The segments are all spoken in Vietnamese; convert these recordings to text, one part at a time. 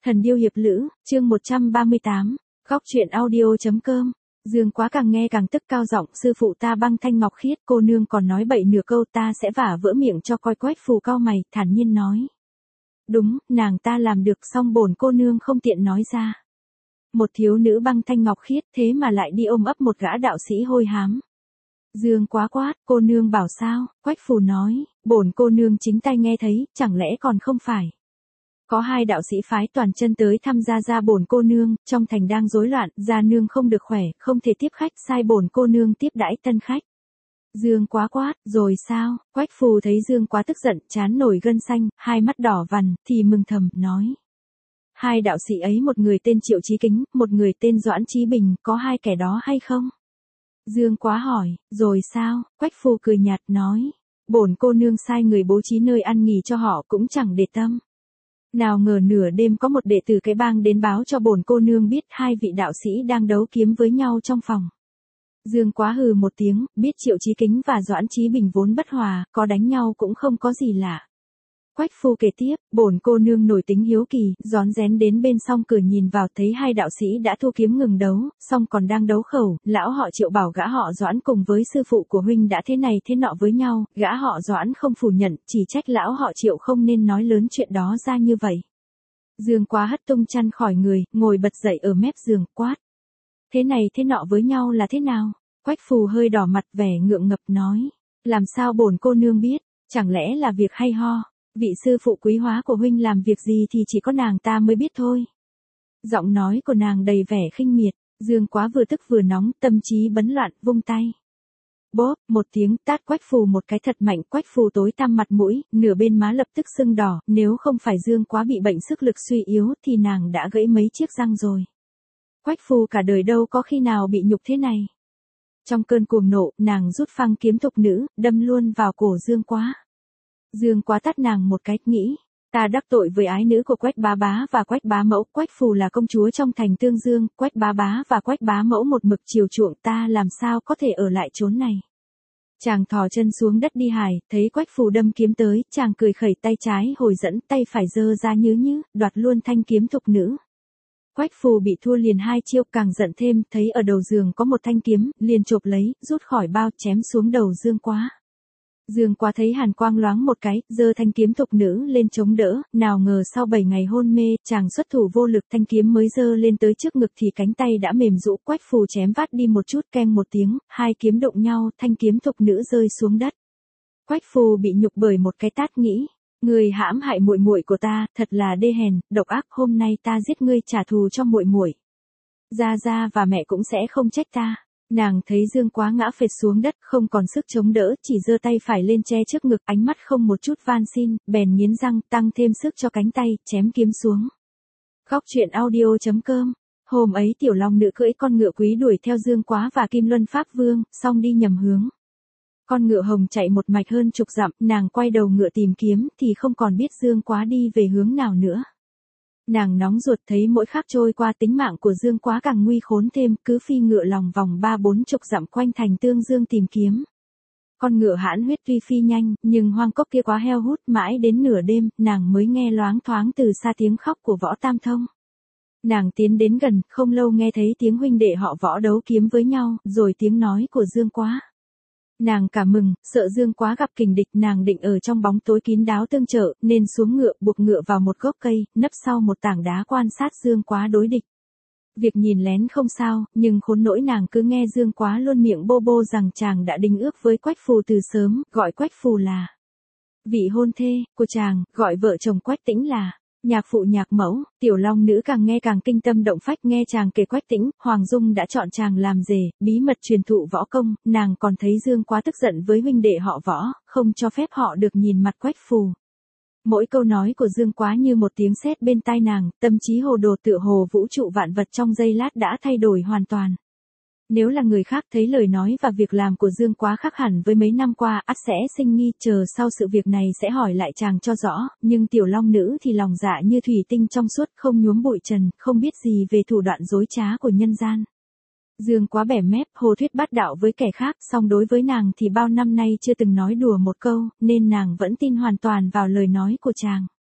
Thần điêu hiệp lữ, chương 138, góc truyện audio.com. Dương Quá càng nghe càng tức, cao giọng: sư phụ ta Băng Thanh Ngọc Khiết, cô nương còn nói bậy nửa câu ta sẽ vả vỡ miệng cho coi. Quách Phù cau mày, thản nhiên nói: đúng, nàng ta làm được, song bổn cô nương không tiện nói ra. Một thiếu nữ Băng Thanh Ngọc Khiết thế mà lại đi ôm ấp một gã đạo sĩ hôi hám. Dương Quá quát: cô nương bảo sao? Quách Phù nói: bổn cô nương chính tai nghe thấy, chẳng lẽ còn không phải. Có hai đạo sĩ phái toàn chân tới thăm gia bổn cô nương, trong thành đang rối loạn, gia nương không được khỏe, không thể tiếp khách, sai bổn cô nương tiếp đãi tân khách. Dương Quá quát: rồi sao? Quách Phù thấy Dương Quá tức giận, trán nổi gân xanh, hai mắt đỏ vằn, thì mừng thầm, nói: hai đạo sĩ ấy, một người tên Triệu Chí Kính, một người tên Doãn Chí Bình, có hai kẻ đó hay không? Dương Quá hỏi: rồi sao? Quách Phù cười nhạt, nói: bổn cô nương sai người bố trí nơi ăn nghỉ cho họ cũng chẳng để tâm. Nào ngờ nửa đêm có một đệ tử cái bang đến báo cho bổn cô nương biết hai vị đạo sĩ đang đấu kiếm với nhau trong phòng. Dương Quá hừ một tiếng, biết Triệu Chí Kính và Doãn Chí Bình vốn bất hòa, có đánh nhau cũng không có gì lạ. Quách Phù kể tiếp: bổn cô nương nổi tính hiếu kỳ, rón rén đến bên song cửa nhìn vào, thấy hai đạo sĩ đã thua kiếm ngừng đấu, song còn đang đấu khẩu. Lão họ Triệu bảo gã họ Doãn cùng với sư phụ của huynh đã thế này thế nọ với nhau, gã họ Doãn không phủ nhận, chỉ trách lão họ Triệu không nên nói lớn chuyện đó ra như vậy. Dương Quá hất tung chăn khỏi người, ngồi bật dậy ở mép giường, quát: thế này thế nọ với nhau là thế nào? Quách Phù hơi đỏ mặt, vẻ ngượng ngập, nói: làm sao bổn cô nương biết, chẳng lẽ là việc hay ho. Vị sư phụ quý hóa của huynh làm việc gì thì chỉ có nàng ta mới biết thôi. Giọng nói của nàng đầy vẻ khinh miệt. Dương Quá vừa tức vừa nóng, tâm trí bấn loạn, vung tay. Bóp, một tiếng, tát Quách Phù một cái thật mạnh. Quách Phù tối tăm mặt mũi, nửa bên má lập tức sưng đỏ, nếu không phải Dương Quá bị bệnh sức lực suy yếu thì nàng đã gãy mấy chiếc răng rồi. Quách Phù cả đời đâu có khi nào bị nhục thế này. Trong cơn cuồng nộ, nàng rút phăng kiếm thục nữ, đâm luôn vào cổ Dương Quá. Dương Quá tát nàng một cái, nghĩ: ta đắc tội với ái nữ của Quách bá bá và Quách bá mẫu. Quách Phù là công chúa trong thành Tương Dương, Quách bá bá và Quách bá mẫu một mực chiều chuộng ta, làm sao có thể ở lại chốn này. Chàng thò chân xuống đất đi hài, thấy Quách Phù đâm kiếm tới, chàng cười khẩy, tay trái hồi dẫn, tay phải giơ ra nhứ, đoạt luôn thanh kiếm thục nữ. Quách Phù bị thua liền hai chiêu, càng giận thêm, thấy ở đầu giường có một thanh kiếm, liền chộp lấy, rút khỏi bao, chém xuống đầu Dương Quá. Dương Quá thấy hàn quang loáng một cái, giơ thanh kiếm thục nữ lên chống đỡ, nào ngờ sau 7 ngày hôn mê, chàng xuất thủ vô lực, thanh kiếm mới giơ lên tới trước ngực thì cánh tay đã mềm rũ. Quách Phù chém vát đi một chút, keng một tiếng, hai kiếm đụng nhau, thanh kiếm thục nữ rơi xuống đất. Quách Phù bị nhục bởi một cái tát, nghĩ: người hãm hại muội muội của ta, thật là đê hèn, độc ác, hôm nay ta giết ngươi trả thù cho muội muội. Gia và mẹ cũng sẽ không trách ta. Nàng thấy Dương Quá ngã phệt xuống đất, không còn sức chống đỡ, chỉ giơ tay phải lên che trước ngực, ánh mắt không một chút van xin, bèn nghiến răng, tăng thêm sức cho cánh tay, chém kiếm xuống. Góc truyện audio.com. Hôm ấy Tiểu Long Nữ cưỡi con ngựa quý đuổi theo Dương Quá và Kim Luân Pháp Vương, song đi nhầm hướng. Con ngựa hồng chạy một mạch hơn chục dặm, nàng quay đầu ngựa tìm kiếm, thì không còn biết Dương Quá đi về hướng nào nữa. Nàng nóng ruột, thấy mỗi khắc trôi qua tính mạng của Dương Quá càng nguy khốn thêm, cứ phi ngựa lòng vòng 30-40 dặm quanh thành Tương Dương tìm kiếm. Con ngựa hãn huyết tuy phi nhanh, nhưng hoang cốc kia quá heo hút, mãi đến nửa đêm, nàng mới nghe loáng thoáng từ xa tiếng khóc của Võ Tam Thông. Nàng tiến đến gần, không lâu nghe thấy tiếng huynh đệ họ Võ đấu kiếm với nhau, rồi tiếng nói của Dương Quá. Nàng cả mừng, sợ Dương Quá gặp kình địch, nàng định ở trong bóng tối kín đáo tương trợ, nên xuống ngựa, buộc ngựa vào một gốc cây, nấp sau một tảng đá quan sát Dương Quá đối địch. Việc nhìn lén không sao, nhưng khốn nỗi nàng cứ nghe Dương Quá luôn miệng bô bô rằng chàng đã đính ước với Quách Phù từ sớm, gọi Quách Phù là vị hôn thê của chàng, gọi vợ chồng Quách Tĩnh là nhạc phụ nhạc mẫu. Tiểu Long Nữ càng nghe càng kinh tâm động phách, nghe chàng kể Quách Tĩnh, Hoàng Dung đã chọn chàng làm rể, bí mật truyền thụ võ công. Nàng còn thấy Dương Quá tức giận với huynh đệ họ Võ, không cho phép họ được nhìn mặt Quách Phù. Mỗi câu nói của Dương Quá như một tiếng sét bên tai nàng, tâm trí hồ đồ, tựa hồ vũ trụ vạn vật trong giây lát đã thay đổi hoàn toàn. Nếu là người khác thấy lời nói và việc làm của Dương Quá khác hẳn với mấy năm qua, ắt sẽ sinh nghi, chờ sau sự việc này sẽ hỏi lại chàng cho rõ, nhưng Tiểu Long Nữ thì lòng dạ như thủy tinh trong suốt, không nhuốm bụi trần, không biết gì về thủ đoạn dối trá của nhân gian. Dương Quá bẻ mép, hồ thuyết bát đạo với kẻ khác, song đối với nàng thì bao năm nay chưa từng nói đùa một câu, nên nàng vẫn tin hoàn toàn vào lời nói của chàng.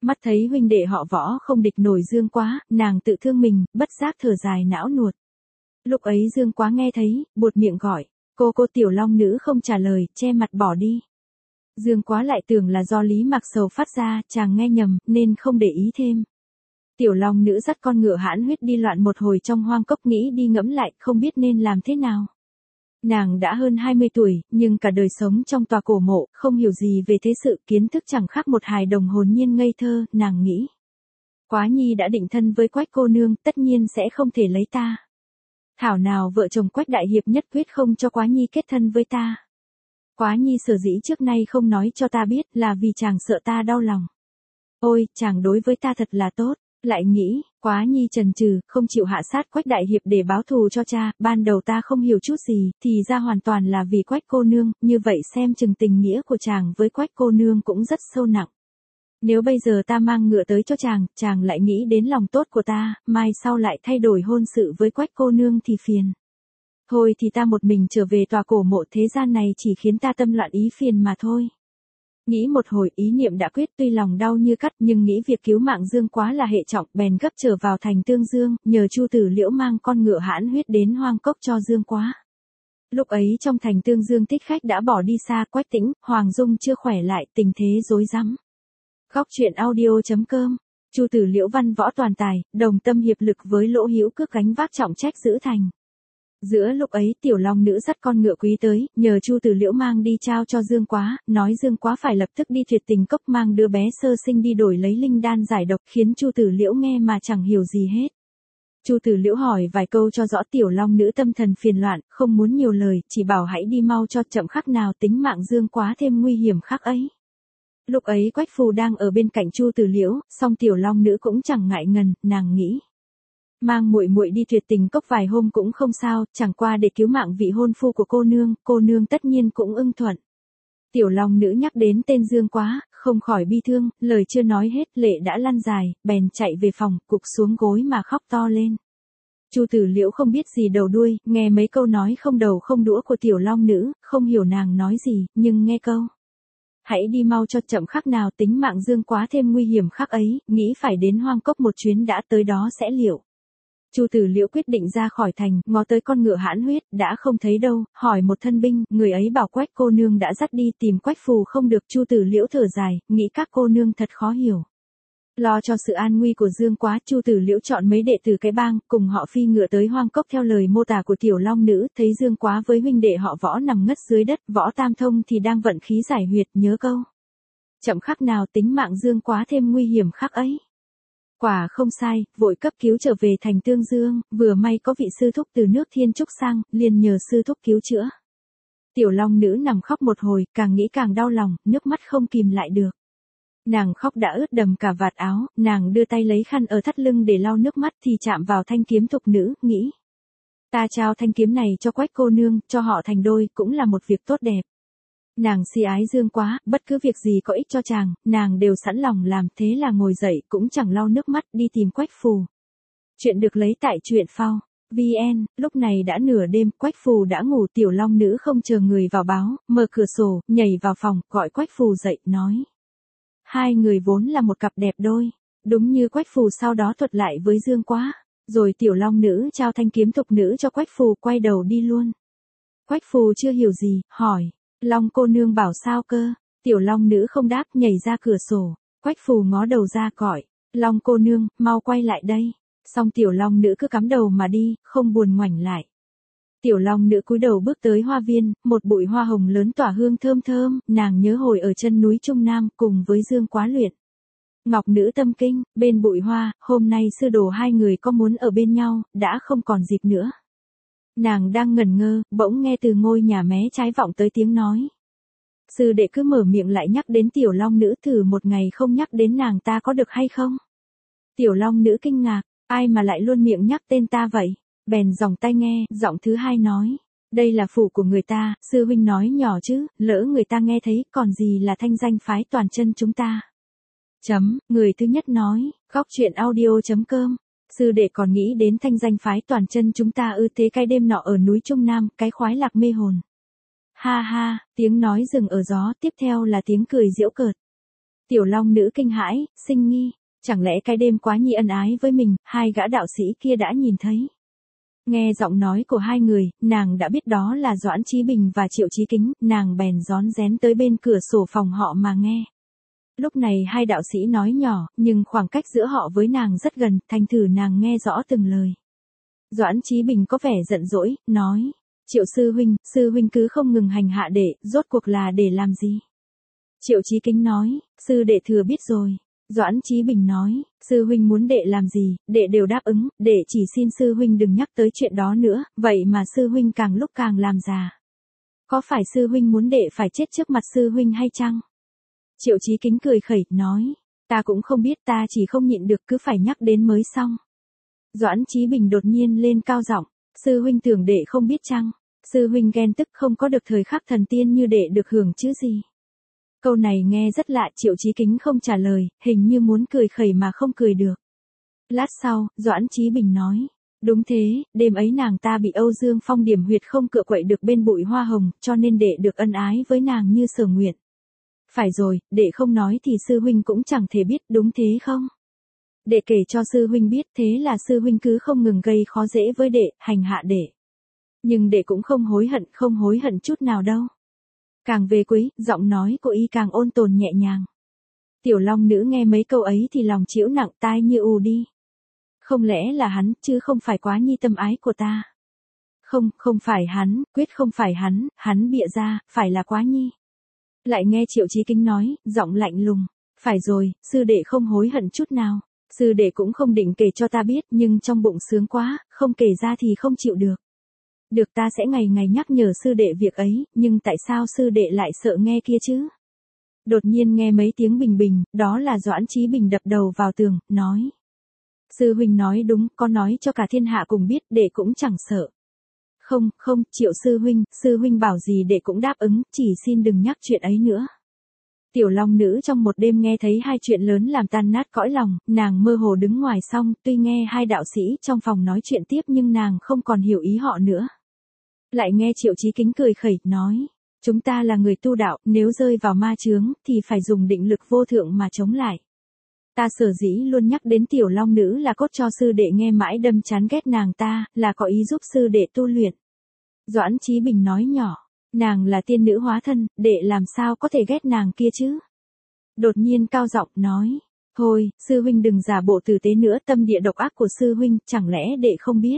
Mắt thấy huynh đệ họ Võ không địch nổi Dương Quá, nàng tự thương mình, bất giác thở dài não nuột. Lúc ấy Dương Quá nghe thấy, buột miệng gọi, cô Tiểu Long Nữ không trả lời, che mặt bỏ đi. Dương Quá lại tưởng là do Lý Mạc Sầu phát ra, chàng nghe nhầm, nên không để ý thêm. Tiểu Long Nữ dắt con ngựa hãn huyết đi loạn một hồi trong hoang cốc, nghĩ đi ngẫm lại, không biết nên làm thế nào. Nàng đã hơn 20 tuổi, nhưng cả đời sống trong tòa cổ mộ, không hiểu gì về thế sự, kiến thức chẳng khác một hài đồng hồn nhiên ngây thơ, nàng nghĩ. Quá Nhi đã định thân với Quách cô nương, tất nhiên sẽ không thể lấy ta. Thảo nào vợ chồng Quách đại hiệp nhất quyết không cho Quá Nhi kết thân với ta. Quá Nhi sở dĩ trước nay không nói cho ta biết là vì chàng sợ ta đau lòng. Ôi, chàng đối với ta thật là tốt. Lại nghĩ, Quá Nhi chần chừ, không chịu hạ sát Quách đại hiệp để báo thù cho cha, ban đầu ta không hiểu chút gì, thì ra hoàn toàn là vì Quách cô nương, như vậy xem chừng tình nghĩa của chàng với Quách cô nương cũng rất sâu nặng. Nếu bây giờ ta mang ngựa tới cho chàng lại nghĩ đến lòng tốt của ta, mai sau lại thay đổi hôn sự với Quách cô nương thì phiền. Thôi thì ta một mình trở về tòa cổ mộ, thế gian này chỉ khiến ta tâm loạn ý phiền mà thôi. Nghĩ một hồi, ý niệm đã quyết, tuy lòng đau như cắt nhưng nghĩ việc cứu mạng Dương Quá là hệ trọng, bèn gấp trở vào thành Tương Dương, nhờ Chu Tử Liễu mang con ngựa hãn huyết đến hoang cốc cho Dương Quá. Lúc ấy trong thành Tương Dương thích khách đã bỏ đi xa, Quách Tĩnh, Hoàng Dung chưa khỏe lại, tình thế rối rắm. Góc truyện audio.com, Chu Tử Liễu văn võ toàn tài, đồng tâm hiệp lực với Lỗ Hữu Cước gánh vác trọng trách giữ thành. Giữa lúc ấy Tiểu Long Nữ dắt con ngựa quý tới, nhờ Chu Tử Liễu mang đi trao cho Dương Quá, nói Dương Quá phải lập tức đi Tuyệt Tình Cốc mang đứa bé sơ sinh đi đổi lấy linh đan giải độc, khiến Chu Tử Liễu nghe mà chẳng hiểu gì hết. Chu Tử Liễu hỏi vài câu cho rõ, Tiểu Long Nữ tâm thần phiền loạn, không muốn nhiều lời, chỉ bảo hãy đi mau cho, chậm khắc nào tính mạng Dương Quá thêm nguy hiểm khắc ấy. Lúc ấy Quách Phù đang ở bên cạnh Chu Tử Liễu, song Tiểu Long Nữ cũng chẳng ngại ngần, nàng nghĩ. Mang muội muội đi Tuyệt Tình Cốc vài hôm cũng không sao, chẳng qua để cứu mạng vị hôn phu của cô nương tất nhiên cũng ưng thuận. Tiểu Long Nữ nhắc đến tên Dương Quá, không khỏi bi thương, lời chưa nói hết lệ đã lăn dài, bèn chạy về phòng, cụp xuống gối mà khóc to lên. Chu Tử Liễu không biết gì đầu đuôi, nghe mấy câu nói không đầu không đũa của Tiểu Long Nữ, không hiểu nàng nói gì, nhưng nghe câu hãy đi mau cho, chậm khắc nào tính mạng Dương Quá thêm nguy hiểm khắc ấy, nghĩ phải đến hoang cốc một chuyến đã, tới đó sẽ liệu. Chu Tử Liễu quyết định ra khỏi thành, ngó tới con ngựa hãn huyết, đã không thấy đâu, hỏi một thân binh, người ấy bảo Quách cô nương đã dắt đi, tìm Quách Phù không được. Chu Tử Liễu thở dài, nghĩ các cô nương thật khó hiểu. Lo cho sự an nguy của Dương Quá, Chu Tử Liễu chọn mấy đệ tử cái bang, cùng họ phi ngựa tới hoang cốc theo lời mô tả của Tiểu Long Nữ, thấy Dương Quá với huynh đệ họ Võ nằm ngất dưới đất, Võ Tam Thông thì đang vận khí giải huyệt, nhớ câu chậm khắc nào tính mạng Dương Quá thêm nguy hiểm khắc ấy. Quả không sai, vội cấp cứu trở về thành Tương Dương, vừa may có vị sư thúc từ nước Thiên Trúc sang, liền nhờ sư thúc cứu chữa. Tiểu Long Nữ nằm khóc một hồi, càng nghĩ càng đau lòng, nước mắt không kìm lại được. Nàng khóc đã ướt đầm cả vạt áo, nàng đưa tay lấy khăn ở thắt lưng để lau nước mắt thì chạm vào thanh kiếm thục nữ, nghĩ. Ta trao thanh kiếm này cho Quách cô nương, cho họ thành đôi, cũng là một việc tốt đẹp. Nàng si ái Dương Quá, bất cứ việc gì có ích cho chàng, nàng đều sẵn lòng làm, thế là ngồi dậy cũng chẳng lau nước mắt đi tìm Quách Phù. Chuyện được lấy tại truyện phao VN, lúc này đã nửa đêm, Quách Phù đã ngủ. Tiểu Long Nữ không chờ người vào báo, mở cửa sổ, nhảy vào phòng, gọi Quách Phù dậy, nói. Hai người vốn là một cặp đẹp đôi, đúng như Quách Phù sau đó thuật lại với Dương Quá, rồi Tiểu Long Nữ trao thanh kiếm thục nữ cho Quách Phù, quay đầu đi luôn. Quách Phù chưa hiểu gì, hỏi. Long cô nương bảo sao cơ? Tiểu Long Nữ không đáp, nhảy ra cửa sổ. Quách Phù ngó đầu ra gọi. Long cô nương, mau quay lại đây. Xong Tiểu Long Nữ cứ cắm đầu mà đi, không buồn ngoảnh lại. Tiểu Long Nữ cúi đầu bước tới hoa viên, một bụi hoa hồng lớn tỏa hương thơm thơm, nàng nhớ hồi ở chân núi Trung Nam cùng với Dương Quá luyện Ngọc Nữ tâm kinh, bên bụi hoa, hôm nay sư đồ hai người có muốn ở bên nhau, đã không còn dịp nữa. Nàng đang ngẩn ngơ, bỗng nghe từ ngôi nhà mé trái vọng tới tiếng nói. Sư đệ cứ mở miệng lại nhắc đến Tiểu Long Nữ, thử một ngày không nhắc đến nàng ta có được hay không? Tiểu Long Nữ kinh ngạc, ai mà lại luôn miệng nhắc tên ta vậy? Bèn dòng tai nghe, giọng thứ hai nói. Đây là phủ của người ta, sư huynh nói nhỏ chứ, lỡ người ta nghe thấy, còn gì là thanh danh phái toàn chân chúng ta. Người thứ nhất nói, góc truyện audio.com. Sư đệ còn nghĩ đến thanh danh phái toàn chân chúng ta ư? Thế cái đêm nọ ở núi Trung Nam, cái khoái lạc mê hồn. Ha ha, tiếng nói dừng ở gió, tiếp theo là tiếng cười giễu cợt. Tiểu Long Nữ kinh hãi, sinh nghi, chẳng lẽ cái đêm Quá Nhi ân ái với mình, hai gã đạo sĩ kia đã nhìn thấy. Nghe giọng nói của hai người, nàng đã biết đó là Doãn Chí Bình và Triệu Chí Kính, nàng bèn rón rén tới bên cửa sổ phòng họ mà nghe. Lúc này hai đạo sĩ nói nhỏ, nhưng khoảng cách giữa họ với nàng rất gần, thành thử nàng nghe rõ từng lời. Doãn Chí Bình có vẻ giận dỗi, nói, Triệu sư huynh cứ không ngừng hành hạ đệ, rốt cuộc là để làm gì? Triệu Chí Kính nói, sư đệ thừa biết rồi. Doãn Chí Bình nói, sư huynh muốn đệ làm gì, đệ đều đáp ứng, đệ chỉ xin sư huynh đừng nhắc tới chuyện đó nữa, vậy mà sư huynh càng lúc càng làm già. Có phải sư huynh muốn đệ phải chết trước mặt sư huynh hay chăng? Triệu Chí Kính cười khẩy, nói, ta cũng không biết, ta chỉ không nhịn được cứ phải nhắc đến mới xong. Doãn Chí Bình đột nhiên lên cao giọng, sư huynh tưởng đệ không biết chăng? Sư huynh ghen tức không có được thời khắc thần tiên như đệ được hưởng chứ gì. Câu này nghe rất lạ, Triệu Chí Kính không trả lời, hình như muốn cười khẩy mà không cười được. Lát sau, Doãn Chí Bình nói, đúng thế, đêm ấy nàng ta bị Âu Dương Phong điểm huyệt không cựa quậy được bên bụi hoa hồng, cho nên đệ được ân ái với nàng như sở nguyện. Phải rồi, đệ không nói thì sư huynh cũng chẳng thể biết, đúng thế không? Đệ kể cho sư huynh biết, thế là sư huynh cứ không ngừng gây khó dễ với đệ, hành hạ đệ. Nhưng đệ cũng không hối hận chút nào đâu. Càng về cuối, giọng nói của y càng ôn tồn nhẹ nhàng. Tiểu Long Nữ nghe mấy câu ấy thì lòng chịu nặng, tai như ù đi. Không lẽ là hắn, chứ không phải Quá Nhi tâm ái của ta. Không phải hắn, quyết không phải hắn bịa ra, phải là Quá Nhi. Lại nghe Triệu Chí Kính nói, giọng lạnh lùng, phải rồi, sư đệ không hối hận chút nào. Sư đệ cũng không định kể cho ta biết, nhưng trong bụng sướng quá, không kể ra thì không chịu được. Được, ta sẽ ngày ngày nhắc nhở sư đệ việc ấy, nhưng tại sao sư đệ lại sợ nghe kia chứ? Đột nhiên nghe mấy tiếng bình bình, đó là Doãn Chí Bình đập đầu vào tường, nói. Sư huynh nói đúng, có nói cho cả thiên hạ cùng biết, đệ cũng chẳng sợ. Không, Triệu sư huynh bảo gì đệ cũng đáp ứng, chỉ xin đừng nhắc chuyện ấy nữa. Tiểu Long Nữ trong một đêm nghe thấy hai chuyện lớn làm tan nát cõi lòng, nàng mơ hồ đứng ngoài xong, tuy nghe hai đạo sĩ trong phòng nói chuyện tiếp nhưng nàng không còn hiểu ý họ nữa. Lại nghe Triệu Chí Kính cười khẩy, nói, chúng ta là người tu đạo, nếu rơi vào ma chướng, thì phải dùng định lực vô thượng mà chống lại. Ta sở dĩ luôn nhắc đến Tiểu Long Nữ là cốt cho sư đệ nghe mãi đâm chán ghét nàng ta, là có ý giúp sư đệ tu luyện. Doãn Chí Bình nói nhỏ, nàng là tiên nữ hóa thân, đệ làm sao có thể ghét nàng kia chứ? Đột nhiên cao giọng nói, thôi, sư huynh đừng giả bộ tử tế nữa, tâm địa độc ác của sư huynh, chẳng lẽ đệ không biết?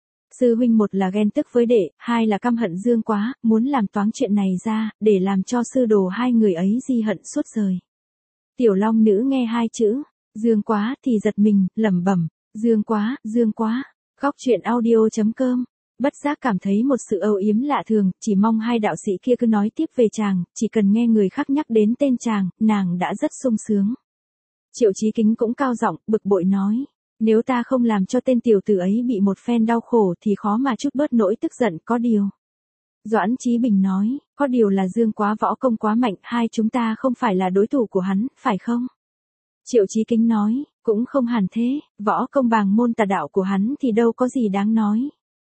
Sư huynh một là ghen tức với đệ, hai là căm hận Dương Quá, muốn làm toáng chuyện này ra, để làm cho sư đồ hai người ấy di hận suốt đời. Tiểu Long Nữ nghe hai chữ Dương Quá thì giật mình, lẩm bẩm, Dương Quá. Góc truyện audio.com. Bất giác cảm thấy một sự âu yếm lạ thường, chỉ mong hai đạo sĩ kia cứ nói tiếp về chàng, chỉ cần nghe người khác nhắc đến tên chàng, nàng đã rất sung sướng. Triệu Chí Kính cũng cao giọng, bực bội nói, nếu ta không làm cho tên tiểu tử ấy bị một phen đau khổ thì khó mà chút bớt nỗi tức giận, có điều. Doãn Chí Bình nói, có điều là Dương Quá võ công quá mạnh, hai chúng ta không phải là đối thủ của hắn, phải không? Triệu Chí Kính nói, cũng không hẳn thế, võ công bàng môn tà đạo của hắn thì đâu có gì đáng nói.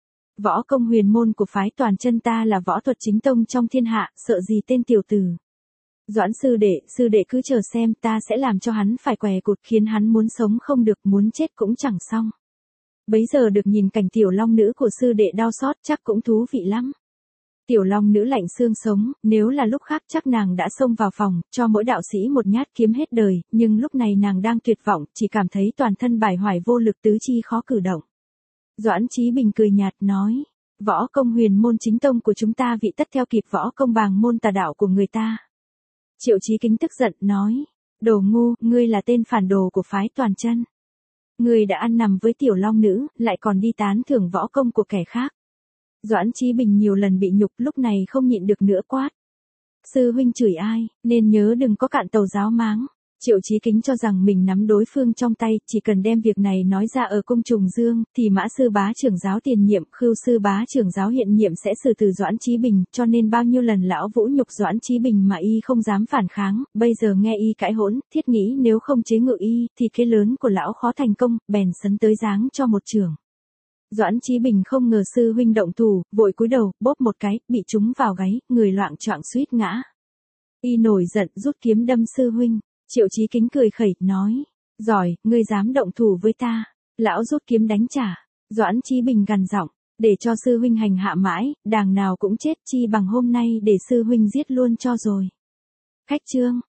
Võ công huyền môn của phái Toàn Chân ta là võ thuật chính tông trong thiên hạ, sợ gì tên tiểu tử. Doãn sư đệ cứ chờ xem, ta sẽ làm cho hắn phải què cụt, khiến hắn muốn sống không được, muốn chết cũng chẳng xong. Bấy giờ được nhìn cảnh Tiểu Long Nữ của sư đệ đau xót chắc cũng thú vị lắm. Tiểu Long Nữ lạnh xương sống, nếu là lúc khác chắc nàng đã xông vào phòng, cho mỗi đạo sĩ một nhát kiếm hết đời, nhưng lúc này nàng đang tuyệt vọng, chỉ cảm thấy toàn thân bải hoài vô lực, tứ chi khó cử động. Doãn Chí Bình cười nhạt nói, võ công huyền môn chính tông của chúng ta vị tất theo kịp võ công bàng môn tà đạo của người ta. Triệu Chí Kính tức giận nói, đồ ngu, ngươi là tên phản đồ của phái Toàn Chân. Ngươi đã ăn nằm với Tiểu Long Nữ, lại còn đi tán thưởng võ công của kẻ khác. Doãn Chí Bình nhiều lần bị nhục, lúc này không nhịn được nữa quát. Sư huynh chửi ai, nên nhớ đừng có cạn tàu giáo máng. Triệu Chí Kính cho rằng mình nắm đối phương trong tay, chỉ cần đem việc này nói ra ở cung Trùng Dương, thì Mã sư bá trưởng giáo tiền nhiệm, Khưu sư bá trưởng giáo hiện nhiệm sẽ xử từ Doãn Chí Bình, cho nên bao nhiêu lần lão vũ nhục Doãn Chí Bình mà y không dám phản kháng, bây giờ nghe y cãi hỗn, thiết nghĩ nếu không chế ngự y, thì kế lớn của lão khó thành công, bèn sấn tới giáng cho một chưởng. Doãn Chí Bình không ngờ sư huynh động thủ, vội cúi đầu, bóp một cái, bị trúng vào gáy, người loạng choạng suýt ngã. Y nổi giận rút kiếm đâm sư huynh. Triệu Chí Kính cười khẩy, nói. Giỏi, ngươi dám động thủ với ta. Lão rút kiếm đánh trả. Doãn Chí Bình gằn giọng, để cho sư huynh hành hạ mãi, đàng nào cũng chết, chi bằng hôm nay để sư huynh giết luôn cho rồi. Khách trương.